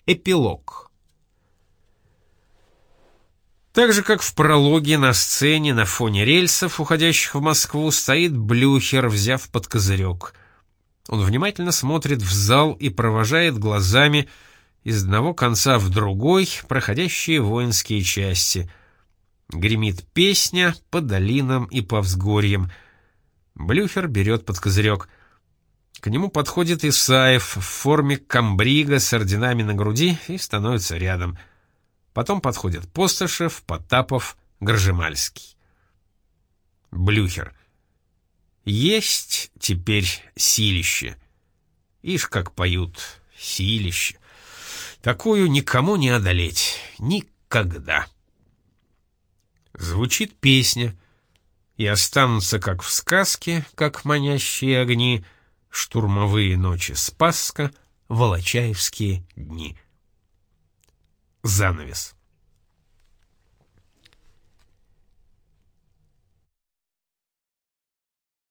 Эпилог. Так же, как в прологе, на сцене на фоне рельсов, уходящих в Москву, стоит Блюхер, взяв под козырек. Он внимательно смотрит в зал и провожает глазами из одного конца в другой проходящие воинские части. Гремит песня по долинам и по взгорьям. Блюхер берет под козырек. К нему подходит Исаев в форме комбрига с орденами на груди и становится рядом. Потом подходят Постышев, Потапов, Гржемальский. Блюхер. Есть теперь силище. Ишь, как поют, силище. Такую никому не одолеть. Никогда. Звучит песня, и останутся, как в сказке, как манящие огни, штурмовые ночи Спасска, волочаевские дни. Занавес.